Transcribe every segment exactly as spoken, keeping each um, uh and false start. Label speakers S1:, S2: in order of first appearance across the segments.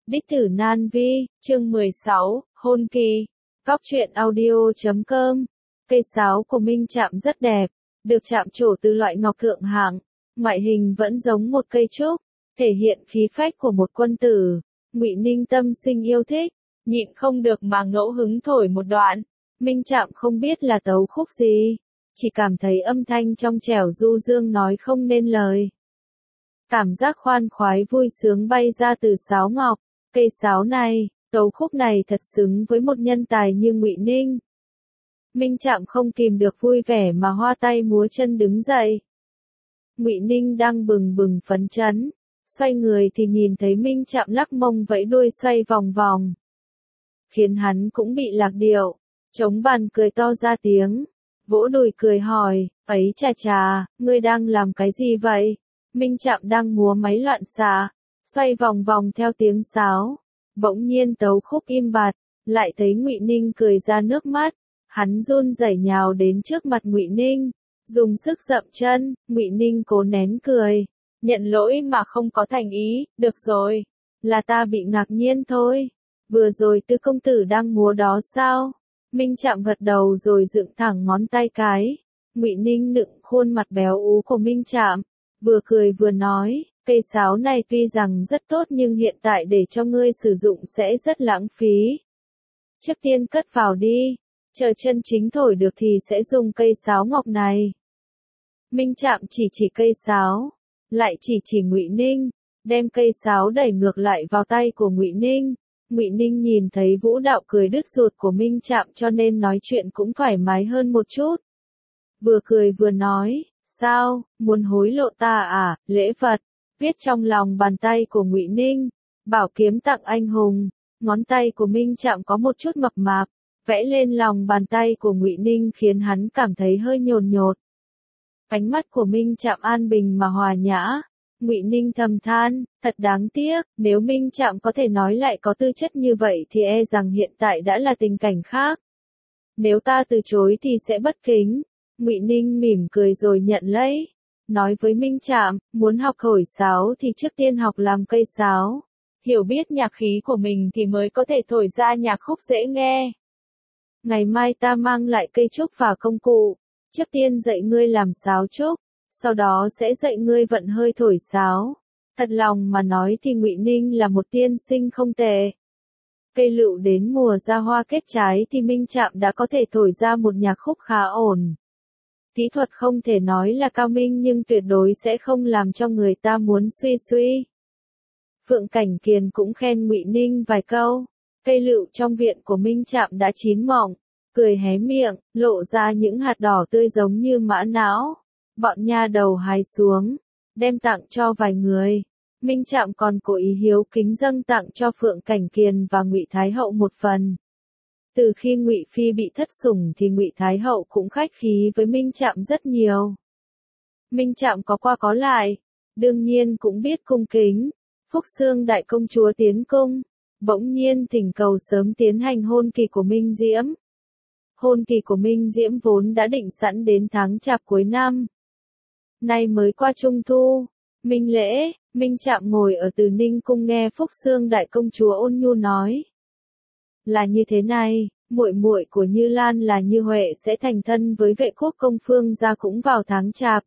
S1: Đích tử Nan Vi, chương mười sáu, hôn kỳ. Góc truyện audio chấm com. Cây sáo của Minh Trạm rất đẹp, được chạm trổ từ loại ngọc thượng hạng, ngoại hình vẫn giống một cây trúc, thể hiện khí phách của một quân tử. Ngụy Ninh tâm sinh yêu thích, nhịn không được mà ngẫu hứng thổi một đoạn. Minh Trạm không biết là tấu khúc gì, chỉ cảm thấy âm thanh trong trẻo du dương nói không nên lời. Cảm giác khoan khoái vui sướng bay ra từ sáo ngọc. Cây sáo này, tấu khúc này thật xứng với một nhân tài như Ngụy Ninh. Minh Trạm không kìm được vui vẻ mà hoa tay múa chân đứng dậy. Ngụy Ninh đang bừng bừng phấn chấn, xoay người thì nhìn thấy Minh Trạm lắc mông vẫy đuôi xoay vòng vòng, khiến hắn cũng bị lạc điệu, chống bàn cười to ra tiếng, vỗ đùi cười hỏi, ấy chà chà, ngươi đang làm cái gì vậy? Minh Trạm đang múa máy loạn xạ, xoay vòng vòng theo tiếng sáo, bỗng nhiên tấu khúc im bặt, lại thấy Ngụy Ninh cười ra nước mắt, hắn run rẩy nhào đến trước mặt Ngụy Ninh, dùng sức dậm chân. Ngụy Ninh cố nén cười, nhận lỗi mà không có thành ý, được rồi, là ta bị ngạc nhiên thôi, vừa rồi Tư công tử đang múa đó sao? Minh Trạm gật đầu rồi dựng thẳng ngón tay cái. Ngụy Ninh nựng khuôn mặt béo ú của Minh Trạm, vừa cười vừa nói, cây sáo này tuy rằng rất tốt nhưng hiện tại để cho ngươi sử dụng sẽ rất lãng phí. Trước tiên cất vào đi, chờ chân chính thổi được thì sẽ dùng cây sáo ngọc này. Minh Trạm chỉ chỉ cây sáo, lại chỉ chỉ Ngụy Ninh, đem cây sáo đẩy ngược lại vào tay của Ngụy Ninh. Ngụy Ninh nhìn thấy vũ đạo cười đứt ruột của Minh Trạm cho nên nói chuyện cũng thoải mái hơn một chút. Vừa cười vừa nói, sao, muốn hối lộ ta à, lễ vật, viết trong lòng bàn tay của Ngụy Ninh, bảo kiếm tặng anh hùng. Ngón tay của Minh Trạm có một chút mập mạp, vẽ lên lòng bàn tay của Ngụy Ninh khiến hắn cảm thấy hơi nhồn nhột. Ánh mắt của Minh Trạm an bình mà hòa nhã. Ngụy Ninh thầm than, thật đáng tiếc, nếu Minh Trạm có thể nói lại có tư chất như vậy thì e rằng hiện tại đã là tình cảnh khác. Nếu ta từ chối thì sẽ bất kính. Ngụy Ninh mỉm cười rồi nhận lấy, nói với Minh Trạm, muốn học thổi sáo thì trước tiên học làm cây sáo, hiểu biết nhạc khí của mình thì mới có thể thổi ra nhạc khúc dễ nghe. Ngày mai ta mang lại cây trúc và công cụ, trước tiên dạy ngươi làm sáo trúc, sau đó sẽ dạy ngươi vận hơi thổi sáo. Thật lòng mà nói thì Ngụy Ninh là một tiên sinh không tệ. Cây lựu đến mùa ra hoa kết trái thì Minh Trạm đã có thể thổi ra một nhạc khúc khá ổn. Kỹ thuật không thể nói là cao minh nhưng tuyệt đối sẽ không làm cho người ta muốn suy suy. Phượng Cảnh Kiền cũng khen Ngụy Ninh vài câu. Cây lựu trong viện của Minh Trạm đã chín mọng, cười hé miệng, lộ ra những hạt đỏ tươi giống như mã não. Bọn nha đầu hái xuống, đem tặng cho vài người. Minh Trạm còn cố ý hiếu kính dâng tặng cho Phượng Cảnh Kiền và Ngụy Thái Hậu một phần. Từ khi Ngụy Phi bị thất sủng thì Ngụy Thái Hậu cũng khách khí với Minh Trạm rất nhiều. Minh Trạm có qua có lại, đương nhiên cũng biết cung kính. Phúc Xương đại công chúa tiến cung, bỗng nhiên thỉnh cầu sớm tiến hành hôn kỳ của Minh Diễm. Hôn kỳ của Minh Diễm vốn đã định sẵn đến tháng chạp cuối năm. Nay mới qua Trung Thu, Minh lễ, Minh Trạm ngồi ở Từ Ninh cung nghe Phúc Xương đại công chúa ôn nhu nói. Là như thế này, muội muội của Như Lan là Như Huệ sẽ thành thân với Vệ Quốc công Phương gia cũng vào tháng chạp.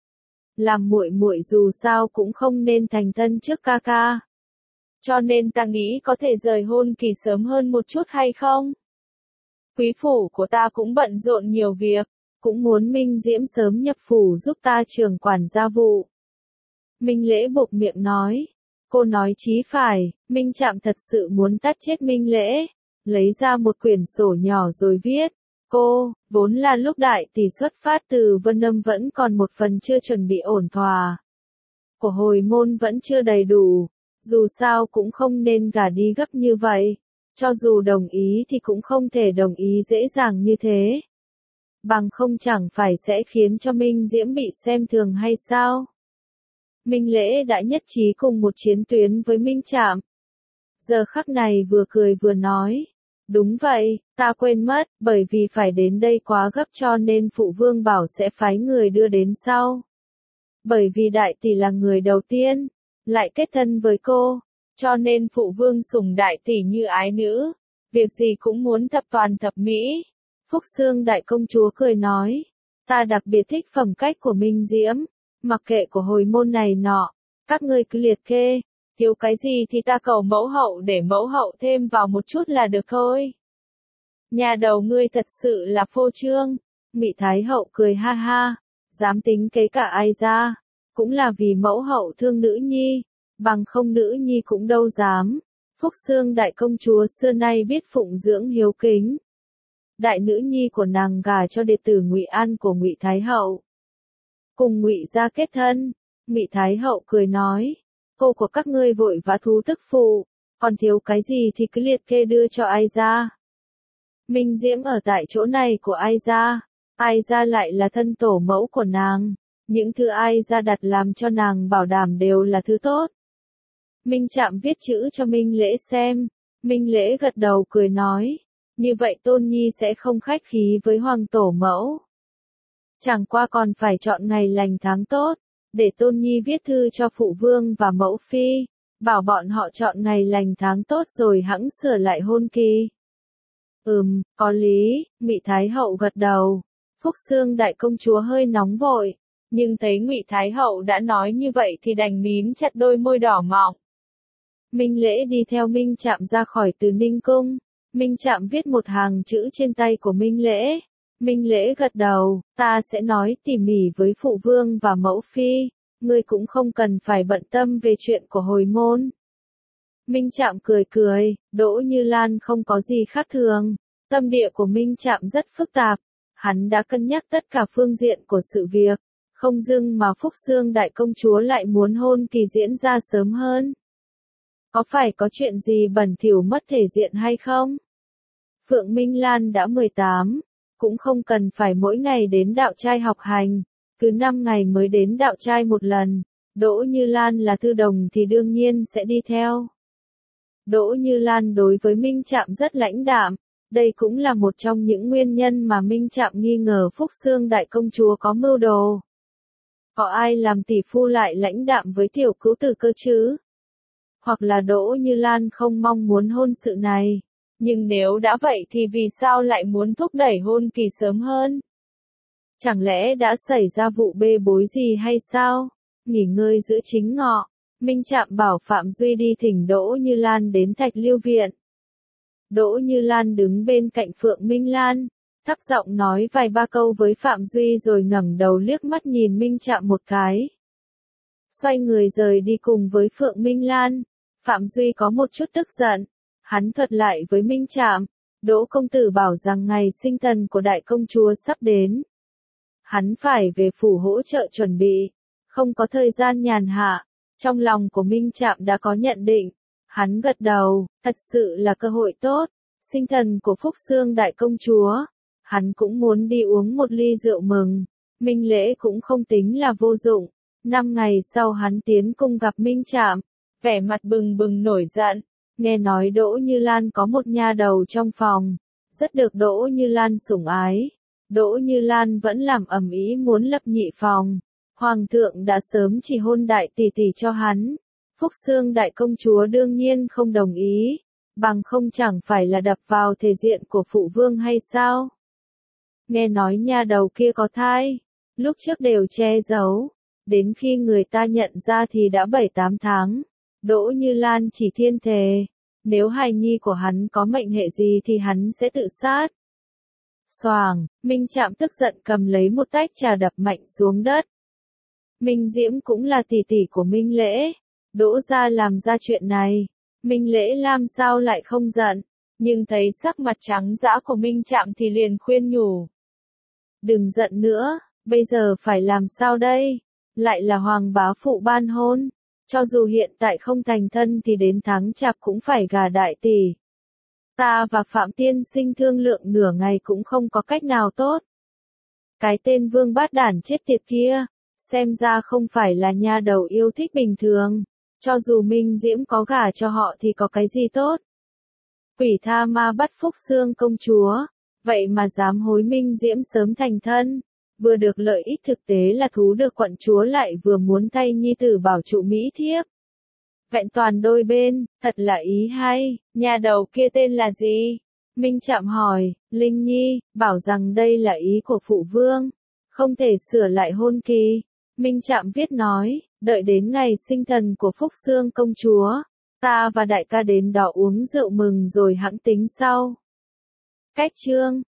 S1: Làm muội muội dù sao cũng không nên thành thân trước ca ca. Cho nên ta nghĩ có thể rời hôn kỳ sớm hơn một chút hay không? Quý phủ của ta cũng bận rộn nhiều việc, cũng muốn Minh Diễm sớm nhập phủ giúp ta trưởng quản gia vụ. Minh Lễ buộc miệng nói. Cô nói chí phải, Minh Trạm thật sự muốn tát chết Minh Lễ. Lấy ra một quyển sổ nhỏ rồi viết. Cô, vốn là lúc đại tỷ xuất phát từ Vân Âm vẫn còn một phần chưa chuẩn bị ổn thỏa. Của hồi môn vẫn chưa đầy đủ, dù sao cũng không nên gả đi gấp như vậy. Cho dù đồng ý thì cũng không thể đồng ý dễ dàng như thế. Bằng không chẳng phải sẽ khiến cho Minh Diễm bị xem thường hay sao? Minh Lễ đã nhất trí cùng một chiến tuyến với Minh Trạm. Giờ khắc này vừa cười vừa nói. Đúng vậy, ta quên mất, bởi vì phải đến đây quá gấp cho nên phụ vương bảo sẽ phái người đưa đến sau. Bởi vì đại tỷ là người đầu tiên, lại kết thân với cô, cho nên phụ vương sủng đại tỷ như ái nữ, việc gì cũng muốn thập toàn thập mỹ. Phúc Xương đại công chúa cười nói, ta đặc biệt thích phẩm cách của Minh Diễm, mặc kệ của hồi môn này nọ, các ngươi cứ liệt kê, thiếu cái gì thì ta cầu mẫu hậu để mẫu hậu thêm vào một chút là được thôi. Nhà đầu ngươi thật sự là phô trương. Ngụy Thái hậu cười ha ha, dám tính kế cả ai ra, cũng là vì mẫu hậu thương nữ nhi, bằng không nữ nhi cũng đâu dám. Phúc Xương đại công chúa xưa nay biết phụng dưỡng hiếu kính. Đại nữ nhi của nàng gả cho đệ tử Ngụy An của Ngụy Thái hậu, cùng Ngụy gia kết thân. Ngụy Thái hậu cười nói, cô của các ngươi vội vã thú tức phụ, còn thiếu cái gì thì cứ liệt kê đưa cho ai ra. Minh Diễm ở tại chỗ này của ai ra, ai ra lại là thân tổ mẫu của nàng, những thứ ai ra đặt làm cho nàng bảo đảm đều là thứ tốt. Minh Trạm viết chữ cho Minh Lễ xem, Minh Lễ gật đầu cười nói, như vậy Tôn Nhi sẽ không khách khí với hoàng tổ mẫu. Chẳng qua còn phải chọn ngày lành tháng tốt, để Tôn Nhi viết thư cho phụ vương và mẫu phi, bảo bọn họ chọn ngày lành tháng tốt rồi hẵng sửa lại hôn kỳ. Ừm, có lý, Ngụy Thái hậu gật đầu. Phúc Xương đại công chúa hơi nóng vội, nhưng thấy Ngụy Thái hậu đã nói như vậy thì đành mím chặt đôi môi đỏ mọng. Minh Lễ đi theo Minh Trạm ra khỏi Từ Ninh cung, Minh Trạm viết một hàng chữ trên tay của Minh Lễ. Minh Lễ gật đầu, ta sẽ nói tỉ mỉ với phụ vương và mẫu phi, ngươi cũng không cần phải bận tâm về chuyện của hồi môn. Minh Trạm cười cười, Đỗ Như Lan không có gì khác thường, tâm địa của Minh Trạm rất phức tạp, hắn đã cân nhắc tất cả phương diện của sự việc, không dưng mà Phúc Xương đại công chúa lại muốn hôn kỳ diễn ra sớm hơn. Có phải có chuyện gì bẩn thỉu mất thể diện hay không? Phượng Minh Lan đã mười tám, cũng không cần phải mỗi ngày đến đạo trai học hành, cứ năm ngày mới đến đạo trai một lần. Đỗ Như Lan là thư đồng thì đương nhiên sẽ đi theo. Đỗ Như Lan đối với Minh Trạm rất lãnh đạm, đây cũng là một trong những nguyên nhân mà Minh Trạm nghi ngờ Phúc Xương đại công chúa có mưu đồ. Có ai làm tỷ phu lại lãnh đạm với tiểu cữu tử cơ chứ? Hoặc là Đỗ Như Lan không mong muốn hôn sự này, nhưng nếu đã vậy thì vì sao lại muốn thúc đẩy hôn kỳ sớm hơn? Chẳng lẽ đã xảy ra vụ bê bối gì hay sao? Nghỉ ngơi giữa chính ngọ, Minh Trạm bảo Phạm Duy đi thỉnh Đỗ Như Lan đến Thạch Lưu Viện. Đỗ Như Lan đứng bên cạnh Phượng Minh Lan, thấp giọng nói vài ba câu với Phạm Duy rồi ngẩng đầu liếc mắt nhìn Minh Trạm một cái. Xoay người rời đi cùng với Phượng Minh Lan, Phạm Duy có một chút tức giận, hắn thuật lại với Minh Trạm, Đỗ công tử bảo rằng ngày sinh thần của đại công chúa sắp đến. Hắn phải về phủ hỗ trợ chuẩn bị, không có thời gian nhàn hạ. Trong lòng của Minh Trạm đã có nhận định, hắn gật đầu, thật sự là cơ hội tốt, sinh thần của Phúc Xương đại công chúa, hắn cũng muốn đi uống một ly rượu mừng. Minh Lễ cũng không tính là vô dụng, năm ngày sau hắn tiến cung gặp Minh Trạm, vẻ mặt bừng bừng nổi giận, nghe nói Đỗ Như Lan có một nha đầu trong phòng, rất được Đỗ Như Lan sủng ái. Đỗ Như Lan vẫn làm ầm ĩ muốn lập nhị phòng. Hoàng thượng đã sớm chỉ hôn đại tỷ tỷ cho hắn. Phúc Xương đại công chúa đương nhiên không đồng ý, bằng không chẳng phải là đập vào thể diện của phụ vương hay sao? Nghe nói nha đầu kia có thai, lúc trước đều che giấu, đến khi người ta nhận ra thì đã bảy tám tháng. Đỗ Như Lan chỉ thiên thề, nếu hài nhi của hắn có mệnh hệ gì thì hắn sẽ tự sát. Xoàng, Minh Trạm tức giận cầm lấy một tách trà đập mạnh xuống đất. Minh Diễm cũng là tỷ tỷ của Minh Lễ, Đỗ gia làm ra chuyện này, Minh Lễ làm sao lại không giận, nhưng thấy sắc mặt trắng dã của Minh Trạm thì liền khuyên nhủ. Đừng giận nữa, bây giờ phải làm sao đây, lại là hoàng bá phụ ban hôn, cho dù hiện tại không thành thân thì đến tháng chạp cũng phải gả đại tỷ. Ta và Phạm Tiên Sinh thương lượng nửa ngày cũng không có cách nào tốt. Cái tên Vương Bát Đản chết tiệt kia, xem ra không phải là nha đầu yêu thích bình thường, cho dù Minh Diễm có gả cho họ thì có cái gì tốt. Quỷ tha ma bắt Phúc Xương công chúa, vậy mà dám hối Minh Diễm sớm thành thân, vừa được lợi ích thực tế là thú được quận chúa lại vừa muốn thay nhi tử bảo trụ mỹ thiếp. vẹn toàn đôi bên, thật là ý hay, nhà đầu kia tên là gì? Minh Trạm hỏi, Linh Nhi, bảo rằng đây là ý của phụ vương, không thể sửa lại hôn kỳ. Minh Trạm viết nói, đợi đến ngày sinh thần của Phúc Xương công chúa, ta và đại ca đến đó uống rượu mừng rồi hẵng tính sau. Cách chương